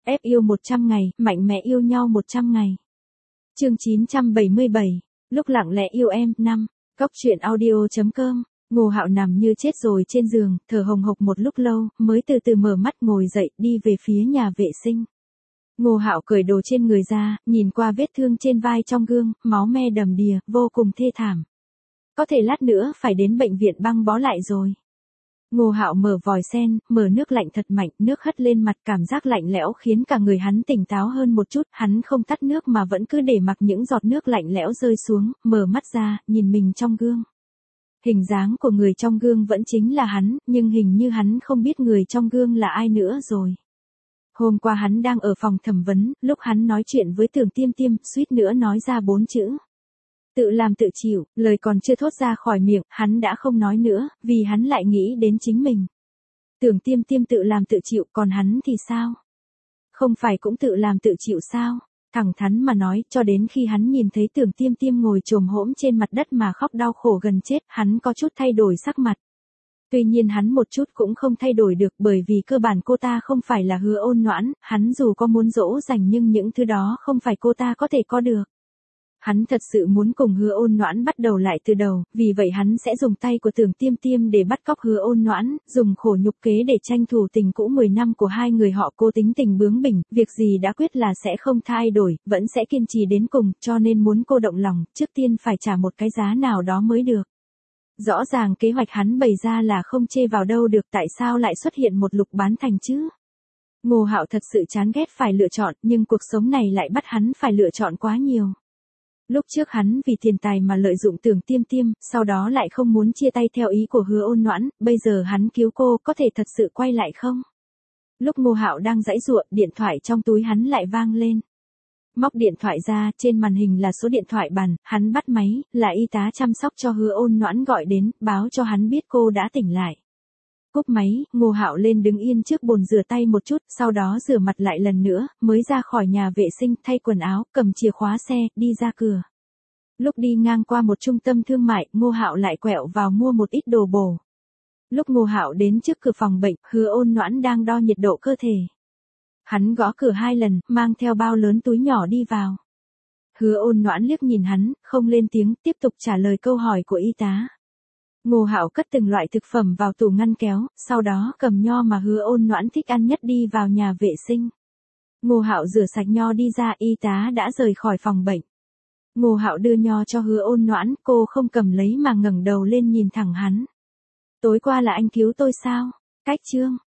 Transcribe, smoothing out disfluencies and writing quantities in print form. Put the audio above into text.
Ép yêu 100 ngày, mạnh mẽ yêu nhau 100 ngày. Chương 977, lúc lặng lẽ yêu em, 5. Cóc truyện audio.com. Ngô Hạo nằm như chết rồi trên giường, thở hồng hộc một lúc lâu, mới từ từ mở mắt ngồi dậy, đi về phía nhà vệ sinh. Ngô Hạo cởi đồ trên người ra, nhìn qua vết thương trên vai trong gương, máu me đầm đìa, vô cùng thê thảm. Có thể lát nữa phải đến bệnh viện băng bó lại rồi. Ngô Hạo mở vòi sen, mở nước lạnh thật mạnh, nước hất lên mặt, cảm giác lạnh lẽo khiến cả người hắn tỉnh táo hơn một chút, hắn không tắt nước mà vẫn cứ để mặc những giọt nước lạnh lẽo rơi xuống, mở mắt ra, nhìn mình trong gương. Hình dáng của người trong gương vẫn chính là hắn, nhưng hình như hắn không biết người trong gương là ai nữa rồi. Hôm qua hắn đang ở phòng thẩm vấn, lúc hắn nói chuyện với Tưởng Tiêm Tiêm, suýt nữa nói ra 4 chữ. Tự làm tự chịu, lời còn chưa thốt ra khỏi miệng, hắn đã không nói nữa, vì hắn lại nghĩ đến chính mình. Tưởng Tiêm Tiêm tự làm tự chịu, còn hắn thì sao? Không phải cũng tự làm tự chịu sao? Thẳng thắn mà nói, cho đến khi hắn nhìn thấy Tưởng Tiêm Tiêm ngồi chồm hổm trên mặt đất mà khóc đau khổ gần chết, hắn có chút thay đổi sắc mặt. Tuy nhiên hắn một chút cũng không thay đổi được, bởi vì cơ bản cô ta không phải là Hứa Ôn Noãn, hắn dù có muốn dỗ dành nhưng những thứ đó không phải cô ta có thể có được. Hắn thật sự muốn cùng Hứa Ôn Noãn bắt đầu lại từ đầu, vì vậy hắn sẽ dùng tay của Tưởng Tiêm Tiêm để bắt cóc Hứa Ôn Noãn, dùng khổ nhục kế để tranh thủ tình cũ 10 năm của hai người họ. Cô tính tình bướng bỉnh, việc gì đã quyết là sẽ không thay đổi, vẫn sẽ kiên trì đến cùng, cho nên muốn cô động lòng, trước tiên phải trả một cái giá nào đó mới được. Rõ ràng kế hoạch hắn bày ra là không chê vào đâu được, tại sao lại xuất hiện một Lục Bán Thành chứ? Ngô Hạo thật sự chán ghét phải lựa chọn, nhưng cuộc sống này lại bắt hắn phải lựa chọn quá nhiều. Lúc trước hắn vì tiền tài mà lợi dụng Tưởng Tiêm Tiêm, sau đó lại không muốn chia tay theo ý của Hứa Ôn Noãn, bây giờ hắn cứu cô, có thể thật sự quay lại không? Lúc Ngô Hạo đang giãy giụa, điện thoại trong túi hắn lại vang lên. Móc điện thoại ra, trên màn hình là số điện thoại bàn, hắn bắt máy, là y tá chăm sóc cho Hứa Ôn Noãn gọi đến, báo cho hắn biết cô đã tỉnh lại. Cúp máy, Ngô Hạo lên đứng yên trước bồn rửa tay một chút, sau đó rửa mặt lại lần nữa, mới ra khỏi nhà vệ sinh, thay quần áo, cầm chìa khóa xe, đi ra cửa. Lúc đi ngang qua một trung tâm thương mại, Ngô Hạo lại quẹo vào mua một ít đồ bổ. Lúc Ngô Hạo đến trước cửa phòng bệnh, Hứa Ôn Noãn đang đo nhiệt độ cơ thể. Hắn gõ cửa 2 lần, mang theo bao lớn túi nhỏ đi vào. Hứa Ôn Noãn liếc nhìn hắn, không lên tiếng, tiếp tục trả lời câu hỏi của y tá. Ngô Hạo cất từng loại thực phẩm vào tủ ngăn kéo, sau đó cầm nho mà Hứa Ôn Noãn thích ăn nhất đi vào nhà vệ sinh. Ngô Hạo rửa sạch nho đi ra, y tá đã rời khỏi phòng bệnh. Ngô Hạo đưa nho cho Hứa Ôn Noãn, cô không cầm lấy mà ngẩng đầu lên nhìn thẳng hắn. Tối qua là anh cứu tôi sao? Cách chương.